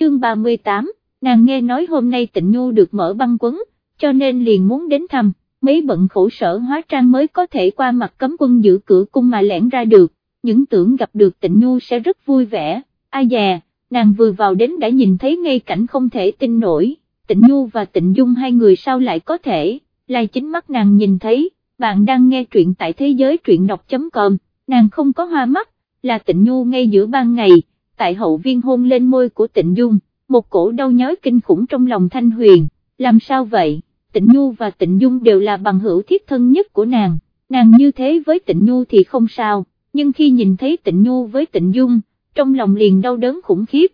chương 38, nàng nghe nói hôm nay Tịnh Nhu được mở băng quấn, cho nên liền muốn đến thăm, mấy bận khổ sở hóa trang mới có thể qua mặt cấm quân giữ cửa cung mà lẻn ra được, những tưởng gặp được Tịnh Nhu sẽ rất vui vẻ, ai dè, nàng vừa vào đến đã nhìn thấy ngay cảnh không thể tin nổi, Tịnh Nhu và Tịnh Dung hai người sao lại có thể, là chính mắt nàng nhìn thấy. Bạn đang nghe truyện tại thế giới truyện đọc.com, nàng không có hoa mắt, là Tịnh Nhu ngay giữa ban ngày, tại hậu viên hôn lên môi của Tịnh Dung, một cổ đau nhói kinh khủng trong lòng Thanh Huyền, làm sao vậy, Tịnh Nhu và Tịnh Dung đều là bằng hữu thiết thân nhất của nàng như thế với Tịnh Nhu thì không sao, nhưng khi nhìn thấy Tịnh Nhu với Tịnh Dung, trong lòng liền đau đớn khủng khiếp,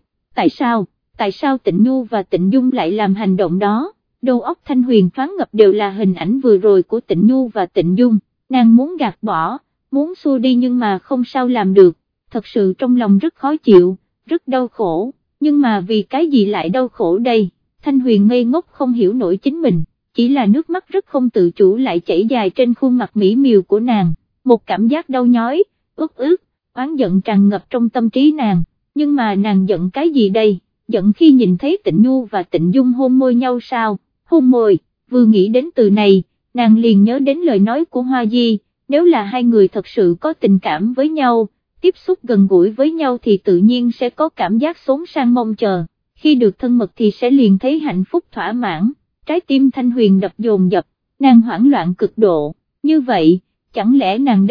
tại sao Tịnh Nhu và Tịnh Dung lại làm hành động đó? Đầu óc Thanh Huyền thoáng ngập đều là hình ảnh vừa rồi của Tịnh Nhu và Tịnh Dung, nàng muốn gạt bỏ, muốn xua đi nhưng mà không sao làm được, thật sự trong lòng rất khó chịu, rất đau khổ, nhưng mà vì cái gì lại đau khổ đây, Thanh Huyền ngây ngốc không hiểu nổi chính mình, chỉ là nước mắt rất không tự chủ lại chảy dài trên khuôn mặt mỹ miều của nàng, một cảm giác đau nhói, uất ức, oán giận tràn ngập trong tâm trí nàng, nhưng mà nàng giận cái gì đây, giận khi nhìn thấy Tịnh Nhu và Tịnh Dung hôn môi nhau sao? Hôn môi, vừa nghĩ đến từ này, nàng liền nhớ đến lời nói của Hoa Di, nếu là hai người thật sự có tình cảm với nhau, tiếp xúc gần gũi với nhau thì tự nhiên sẽ có cảm giác xốn sang mong chờ, khi được thân mật thì sẽ liền thấy hạnh phúc thỏa mãn, trái tim Thanh Huyền đập dồn dập, nàng hoảng loạn cực độ, như vậy, chẳng lẽ nàng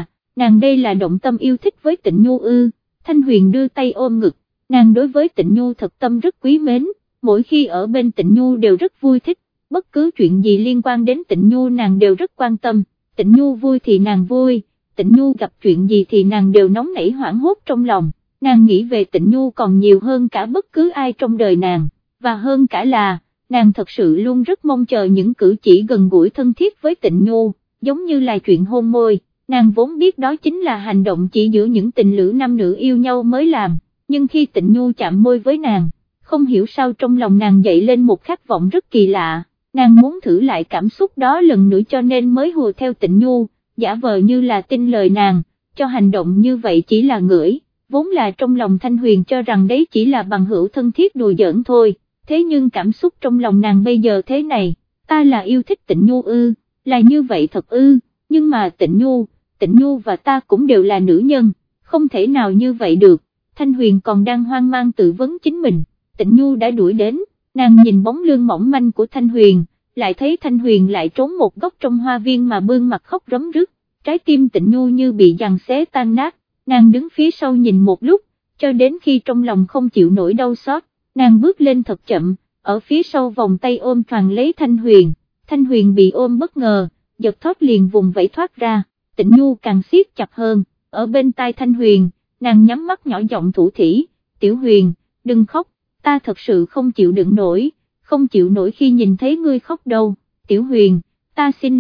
đây là động tâm yêu thích với Tịnh Nhu ư? Thanh Huyền đưa tay ôm ngực, nàng đối với Tịnh Nhu thật tâm rất quý mến, mỗi khi ở bên Tịnh Nhu đều rất vui thích, bất cứ chuyện gì liên quan đến Tịnh Nhu nàng đều rất quan tâm, Tịnh Nhu vui thì nàng vui, Tịnh Nhu gặp chuyện gì thì nàng đều nóng nảy hoảng hốt trong lòng, nàng nghĩ về Tịnh Nhu còn nhiều hơn cả bất cứ ai trong đời nàng, và hơn cả là, nàng thật sự luôn rất mong chờ những cử chỉ gần gũi thân thiết với Tịnh Nhu, giống như là chuyện hôn môi, nàng vốn biết đó chính là hành động chỉ giữa những tình lữ nam nữ yêu nhau mới làm, nhưng khi Tịnh Nhu chạm môi với nàng, không hiểu sao trong lòng nàng dậy lên một khát vọng rất kỳ lạ, nàng muốn thử lại cảm xúc đó lần nữa cho nên mới hùa theo Tịnh Nhu, giả vờ như là tin lời nàng, cho hành động như vậy chỉ là ngửi, vốn là trong lòng Thanh Huyền cho rằng đấy chỉ là bằng hữu thân thiết đùa giỡn thôi, thế nhưng cảm xúc trong lòng nàng bây giờ thế này, ta là yêu thích Tịnh Nhu ư, là như vậy thật ư, nhưng mà Tịnh Nhu và ta cũng đều là nữ nhân, không thể nào như vậy được, Thanh Huyền còn đang hoang mang tự vấn chính mình. Tịnh Nhu đã đuổi đến, nàng nhìn bóng lưng mỏng manh của Thanh Huyền, lại thấy Thanh Huyền lại trốn một góc trong hoa viên mà bươn mặt khóc rấm rứt, trái tim Tịnh Nhu như bị giằng xé tan nát, nàng đứng phía sau nhìn một lúc, cho đến khi trong lòng không chịu nổi đau xót, nàng bước lên thật chậm, ở phía sau vòng tay ôm toàn lấy Thanh Huyền bị ôm bất ngờ, giật thót liền vùng vẫy thoát ra, Tịnh Nhu càng siết chặt hơn, ở bên tai Thanh Huyền, nàng nhắm mắt nhỏ giọng thủ thỉ, Tiểu Huyền, đừng khóc, ta thật sự không chịu đựng nổi, không chịu nổi khi nhìn thấy ngươi khóc đâu, Tiểu Huyền, ta xin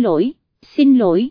lỗi,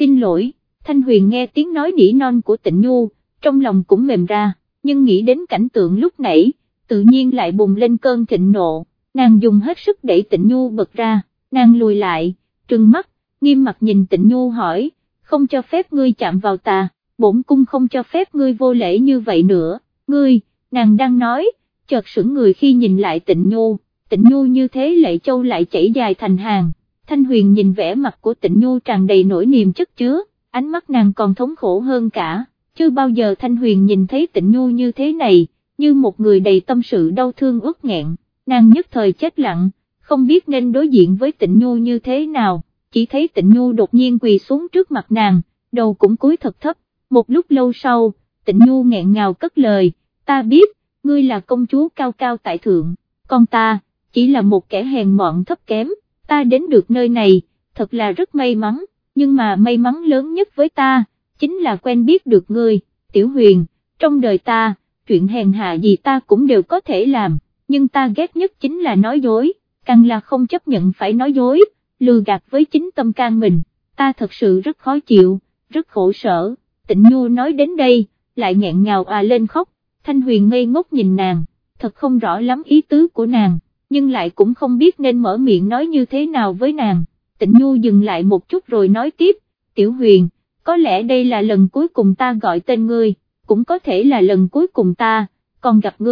Thanh Huyền nghe tiếng nói nỉ non của Tịnh Nhu, trong lòng cũng mềm ra, nhưng nghĩ đến cảnh tượng lúc nãy, tự nhiên lại bùng lên cơn thịnh nộ, nàng dùng hết sức đẩy Tịnh Nhu bật ra, nàng lùi lại, trừng mắt, nghiêm mặt nhìn Tịnh Nhu hỏi, không cho phép ngươi chạm vào ta, bổn cung không cho phép ngươi vô lễ như vậy nữa, ngươi, nàng đang nói, chợt sững người khi nhìn lại Tịnh Nhu như thế lệ châu lại chảy dài thành hàng, Thanh Huyền nhìn vẻ mặt của Tịnh Nhu tràn đầy nỗi niềm chất chứa, ánh mắt nàng còn thống khổ hơn cả, chưa bao giờ Thanh Huyền nhìn thấy Tịnh Nhu như thế này, như một người đầy tâm sự đau thương uất nghẹn, nàng nhất thời chết lặng, không biết nên đối diện với Tịnh Nhu như thế nào, chỉ thấy Tịnh Nhu đột nhiên quỳ xuống trước mặt nàng, đầu cũng cúi thật thấp, một lúc lâu sau, Tịnh Nhu nghẹn ngào cất lời, ta biết, ngươi là công chúa cao cao tại thượng, còn ta, chỉ là một kẻ hèn mọn thấp kém, ta đến được nơi này, thật là rất may mắn, nhưng mà may mắn lớn nhất với ta, chính là quen biết được ngươi, Tiểu Huyền, trong đời ta, chuyện hèn hạ gì ta cũng đều có thể làm, nhưng ta ghét nhất chính là nói dối, càng là không chấp nhận phải nói dối, lừa gạt với chính tâm can mình, ta thật sự rất khó chịu, rất khổ sở, Tịnh Nhu nói đến đây, lại nghẹn ngào lên khóc, Thanh Huyền ngây ngốc nhìn nàng, thật không rõ lắm ý tứ của nàng, nhưng lại cũng không biết nên mở miệng nói như thế nào với nàng, Tịnh Nhu dừng lại một chút rồi nói tiếp, Tiểu Huyền, có lẽ đây là lần cuối cùng ta gọi tên ngươi, cũng có thể là lần cuối cùng ta, còn gặp ngươi,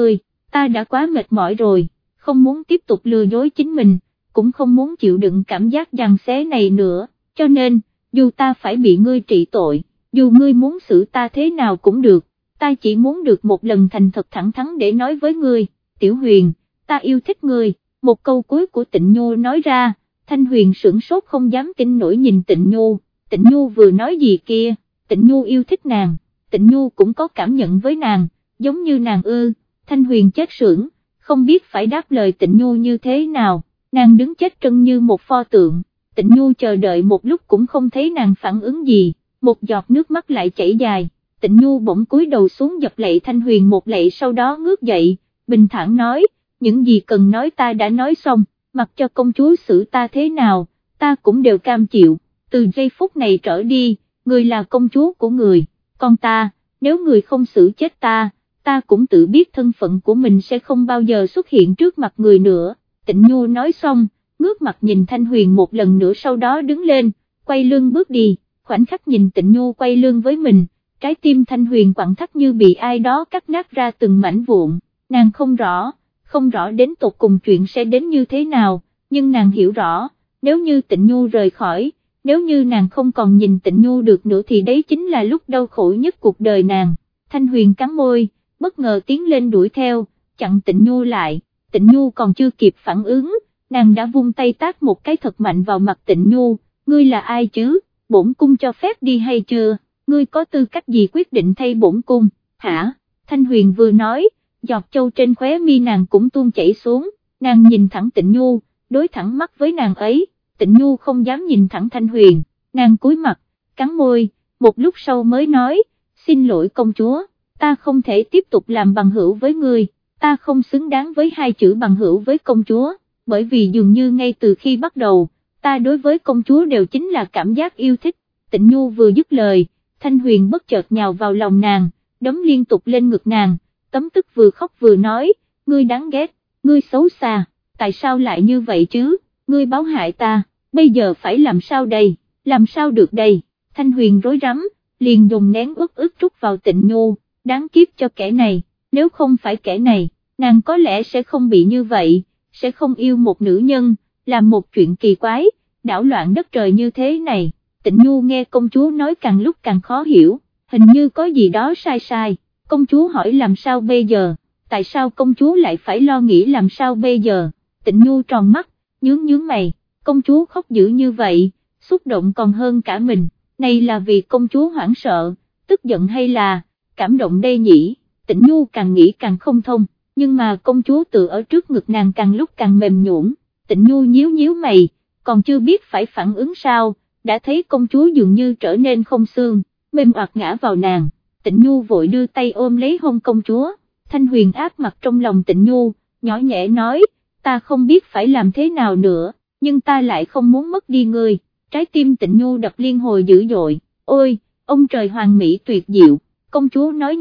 ta đã quá mệt mỏi rồi, không muốn tiếp tục lừa dối chính mình, cũng không muốn chịu đựng cảm giác giằng xé này nữa, cho nên, dù ta phải bị ngươi trị tội, dù ngươi muốn xử ta thế nào cũng được, ta chỉ muốn được một lần thành thật thẳng thắn để nói với ngươi, Tiểu Huyền, ta yêu thích ngươi. Một câu cuối của Tịnh Nhu nói ra, Thanh Huyền sửng sốt không dám tin nổi nhìn Tịnh Nhu vừa nói gì kia, Tịnh Nhu yêu thích nàng, Tịnh Nhu cũng có cảm nhận với nàng, giống như nàng ư, Thanh Huyền chết sững, không biết phải đáp lời Tịnh Nhu như thế nào, nàng đứng chết trân như một pho tượng, Tịnh Nhu chờ đợi một lúc cũng không thấy nàng phản ứng gì, một giọt nước mắt lại chảy dài, Tịnh Nhu bỗng cúi đầu xuống dập lạy Thanh Huyền một lạy, sau đó ngước dậy, bình thản nói, những gì cần nói ta đã nói xong, mặc cho công chúa xử ta thế nào, ta cũng đều cam chịu, từ giây phút này trở đi, người là công chúa của người, còn ta, nếu người không xử chết ta, ta cũng tự biết thân phận của mình sẽ không bao giờ xuất hiện trước mặt người nữa. Tịnh Nhu nói xong, ngước mặt nhìn Thanh Huyền một lần nữa, sau đó đứng lên, quay lưng bước đi, khoảnh khắc nhìn Tịnh Nhu quay lưng với mình, trái tim Thanh Huyền quặn thắt như bị ai đó cắt nát ra từng mảnh vụn, nàng không rõ đến tột cùng chuyện sẽ đến như thế nào, nhưng nàng hiểu rõ, nếu như Tịnh Nhu rời khỏi, nếu như nàng không còn nhìn Tịnh Nhu được nữa thì đấy chính là lúc đau khổ nhất cuộc đời nàng. Thanh Huyền cắn môi, bất ngờ tiến lên đuổi theo, chặn Tịnh Nhu lại, Tịnh Nhu còn chưa kịp phản ứng, nàng đã vung tay tát một cái thật mạnh vào mặt Tịnh Nhu, ngươi là ai chứ, bổn cung cho phép đi hay chưa, ngươi có tư cách gì quyết định thay bổn cung, hả? Thanh Huyền vừa nói, giọt châu trên khóe mi nàng cũng tuôn chảy xuống, nàng nhìn thẳng Tịnh Nhu, đối thẳng mắt với nàng ấy, Tịnh Nhu không dám nhìn thẳng Thanh Huyền, nàng cúi mặt, cắn môi, một lúc sau mới nói, xin lỗi công chúa, ta không thể tiếp tục làm bằng hữu với ngươi, ta không xứng đáng với hai chữ bằng hữu với công chúa, bởi vì dường như ngay từ khi bắt đầu, ta đối với công chúa đều chính là cảm giác yêu thích. Tịnh Nhu vừa dứt lời, Thanh Huyền bất chợt nhào vào lòng nàng, đấm liên tục lên ngực nàng, tấm tức vừa khóc vừa nói, ngươi đáng ghét, ngươi xấu xa, tại sao lại như vậy chứ, ngươi báo hại ta, bây giờ phải làm sao đây, làm sao được đây, Thanh Huyền rối rắm, liền dùng nén uất ức trút vào Tịnh Nhu, đáng kiếp cho kẻ này, nếu không phải kẻ này, nàng có lẽ sẽ không bị như vậy, sẽ không yêu một nữ nhân, làm một chuyện kỳ quái, đảo loạn đất trời như thế này. Tịnh Nhu nghe công chúa nói càng lúc càng khó hiểu, hình như có gì đó sai, công chúa hỏi làm sao bây giờ, tại sao công chúa lại phải lo nghĩ làm sao bây giờ, Tịnh Nhu tròn mắt, nhướng mày, công chúa khóc dữ như vậy, xúc động còn hơn cả mình, này là vì công chúa hoảng sợ, tức giận hay là, cảm động đây nhỉ, Tịnh Nhu càng nghĩ càng không thông, nhưng mà công chúa tự ở trước ngực nàng càng lúc càng mềm nhũn, Tịnh Nhu nhíu mày, còn chưa biết phải phản ứng sao, đã thấy công chúa dường như trở nên không xương, mềm oặt ngã vào nàng, Tịnh Nhu vội đưa tay ôm lấy hông công chúa, Thanh Huyền áp mặt trong lòng Tịnh Nhu, nhỏ nhẹ nói, ta không biết phải làm thế nào nữa, nhưng ta lại không muốn mất đi ngươi, trái tim Tịnh Nhu đập liên hồi dữ dội, ôi, ông trời hoàn mỹ tuyệt diệu, công chúa nói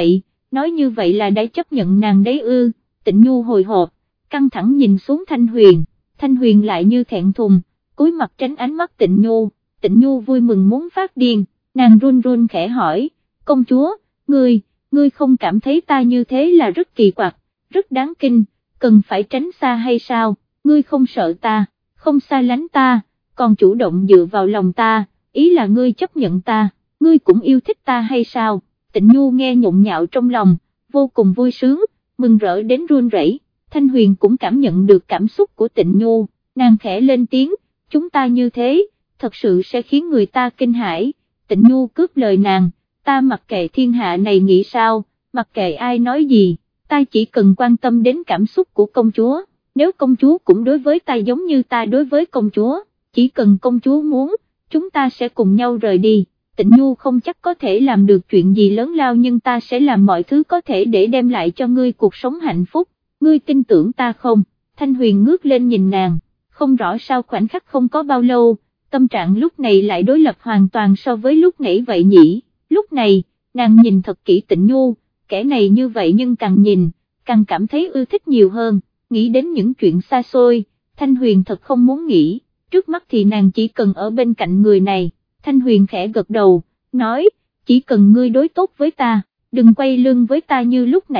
như vậy là đã chấp nhận nàng đấy ư, Tịnh Nhu hồi hộp, căng thẳng nhìn xuống Thanh Huyền lại như thẹn thùng, cúi mặt tránh ánh mắt Tịnh Nhu vui mừng muốn phát điên, nàng run khẽ hỏi, công chúa, ngươi không cảm thấy ta như thế là rất kỳ quặc, rất đáng kinh, cần phải tránh xa hay sao, ngươi không sợ ta, không xa lánh ta, còn chủ động dựa vào lòng ta, ý là ngươi chấp nhận ta, ngươi cũng yêu thích ta hay sao, Tịnh Nhu nghe nhộn nhạo trong lòng, vô cùng vui sướng, mừng rỡ đến run rẩy. Thanh Huyền cũng cảm nhận được cảm xúc của Tịnh Nhu, nàng khẽ lên tiếng, chúng ta như thế, thật sự sẽ khiến người ta kinh hãi, Tịnh Nhu cướp lời nàng, ta mặc kệ thiên hạ này nghĩ sao, mặc kệ ai nói gì, ta chỉ cần quan tâm đến cảm xúc của công chúa, nếu công chúa cũng đối với ta giống như ta đối với công chúa, chỉ cần công chúa muốn, chúng ta sẽ cùng nhau rời đi. Tịnh Nhu không chắc có thể làm được chuyện gì lớn lao nhưng ta sẽ làm mọi thứ có thể để đem lại cho ngươi cuộc sống hạnh phúc, ngươi tin tưởng ta không? Thanh Huyền ngước lên nhìn nàng, không rõ sao khoảnh khắc không có bao lâu, tâm trạng lúc này lại đối lập hoàn toàn so với lúc nãy vậy nhỉ, lúc này, nàng nhìn thật kỹ Tịnh Nhu, kẻ này như vậy nhưng càng nhìn, càng cảm thấy ưa thích nhiều hơn, nghĩ đến những chuyện xa xôi, Thanh Huyền thật không muốn nghĩ, trước mắt thì nàng chỉ cần ở bên cạnh người này. Thanh Huyền khẽ gật đầu, nói, chỉ cần ngươi đối tốt với ta, đừng quay lưng với ta như lúc nãy,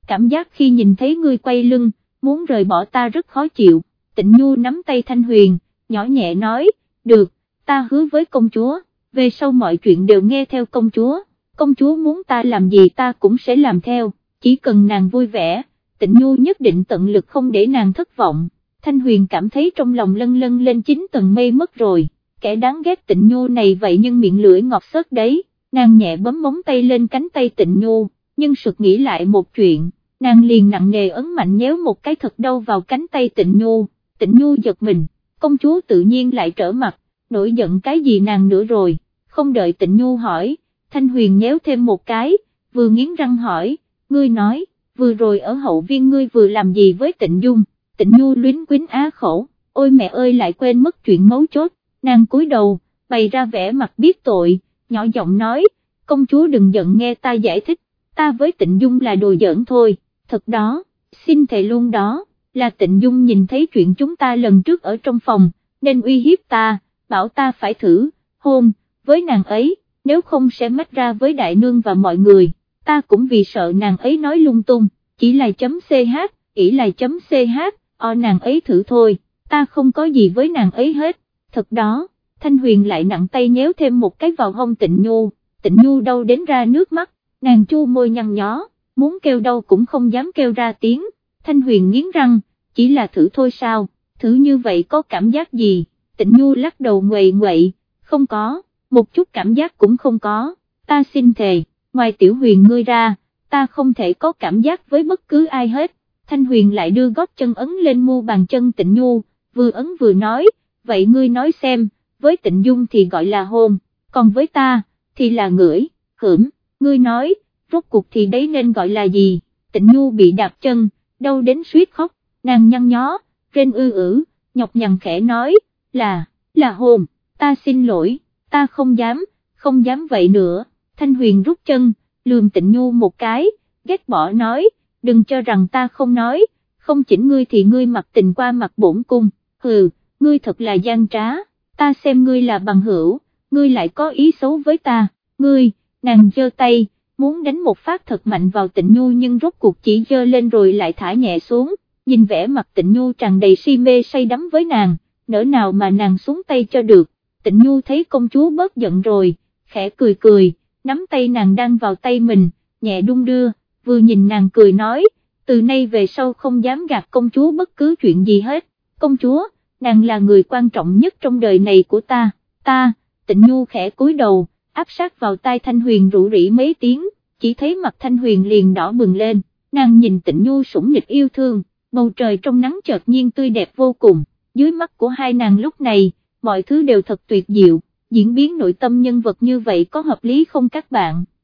cảm giác khi nhìn thấy ngươi quay lưng, muốn rời bỏ ta rất khó chịu. Tịnh Nhu nắm tay Thanh Huyền, nhỏ nhẹ nói, được, ta hứa với công chúa, về sau mọi chuyện đều nghe theo công chúa muốn ta làm gì ta cũng sẽ làm theo, chỉ cần nàng vui vẻ, Tịnh Nhu nhất định tận lực không để nàng thất vọng. Thanh Huyền cảm thấy trong lòng lân lân lên 9 tầng mây mất rồi, kẻ đáng ghét Tịnh Nhu này vậy nhưng miệng lưỡi ngọt xớt đấy, nàng nhẹ bấm móng tay lên cánh tay Tịnh Nhu, nhưng sực nghĩ lại một chuyện, nàng liền nặng nề ấn mạnh nhéo một cái thật đau vào cánh tay Tịnh Nhu giật mình, công chúa tự nhiên lại trở mặt, nổi giận cái gì nàng nữa rồi, không đợi Tịnh Nhu hỏi, Thanh Huyền nhéo thêm một cái, vừa nghiến răng hỏi, ngươi nói, vừa rồi ở hậu viên ngươi vừa làm gì với Tịnh Dung? Tịnh Nhu luyến quýnh á khẩu, ôi mẹ ơi lại quên mất chuyện mấu chốt, nàng cúi đầu, bày ra vẻ mặt biết tội, nhỏ giọng nói, công chúa đừng giận nghe ta giải thích, ta với Tịnh Dung là đùa giỡn thôi, thật đó, xin thề luôn đó, là Tịnh Dung nhìn thấy chuyện chúng ta lần trước ở trong phòng, nên uy hiếp ta, bảo ta phải thử, hôn, với nàng ấy, nếu không sẽ mách ra với đại nương và mọi người, ta cũng vì sợ nàng ấy nói lung tung, chỉ là chấm ch, ỷ là chấm ch, nàng ấy thử thôi, ta không có gì với nàng ấy hết, thật đó, Thanh Huyền lại nặng tay nhéo thêm một cái vào hông Tịnh Nhu đau đến ra nước mắt, nàng chu môi nhăn nhó, muốn kêu đau cũng không dám kêu ra tiếng, Thanh Huyền nghiến răng, chỉ là thử thôi sao, thử như vậy có cảm giác gì, Tịnh Nhu lắc đầu nguậy nguậy, không có, một chút cảm giác cũng không có, ta xin thề, ngoài Tiểu Huyền ngươi ra, ta không thể có cảm giác với bất cứ ai hết. Thanh Huyền lại đưa gót chân ấn lên mu bàn chân Tịnh Nhu, vừa ấn vừa nói, vậy ngươi nói xem, với Tịnh Dung thì gọi là hôn, còn với ta, thì là ngửi, hửm, ngươi nói, rốt cuộc thì đấy nên gọi là gì? Tịnh Nhu bị đạp chân, đau đến suýt khóc, nàng nhăn nhó, rên nhọc nhằn khẽ nói, là hôn, ta xin lỗi, ta không dám vậy nữa. Thanh Huyền rút chân, lườm Tịnh Nhu một cái, ghét bỏ nói, đừng cho rằng ta không nói, không chỉnh ngươi thì ngươi mặc tình qua mặt bổn cung, hừ, ngươi thật là gian trá, ta xem ngươi là bằng hữu, ngươi lại có ý xấu với ta, ngươi, nàng giơ tay, muốn đánh một phát thật mạnh vào Tịnh Nhu nhưng rốt cuộc chỉ giơ lên rồi lại thả nhẹ xuống, nhìn vẻ mặt Tịnh Nhu tràn đầy si mê say đắm với nàng, nỡ nào mà nàng xuống tay cho được, Tịnh Nhu thấy công chúa bớt giận rồi, khẽ cười, nắm tay nàng đang vào tay mình, nhẹ đung đưa, vừa nhìn nàng cười nói, từ nay về sau không dám gạt công chúa bất cứ chuyện gì hết, công chúa, nàng là người quan trọng nhất trong đời này của ta, Tịnh Nhu khẽ cúi đầu, áp sát vào tai Thanh Huyền rủ rỉ mấy tiếng, chỉ thấy mặt Thanh Huyền liền đỏ bừng lên, nàng nhìn Tịnh Nhu sủng nịch yêu thương, bầu trời trong nắng chợt nhiên tươi đẹp vô cùng, dưới mắt của hai nàng lúc này, mọi thứ đều thật tuyệt diệu, diễn biến nội tâm nhân vật như vậy có hợp lý không các bạn?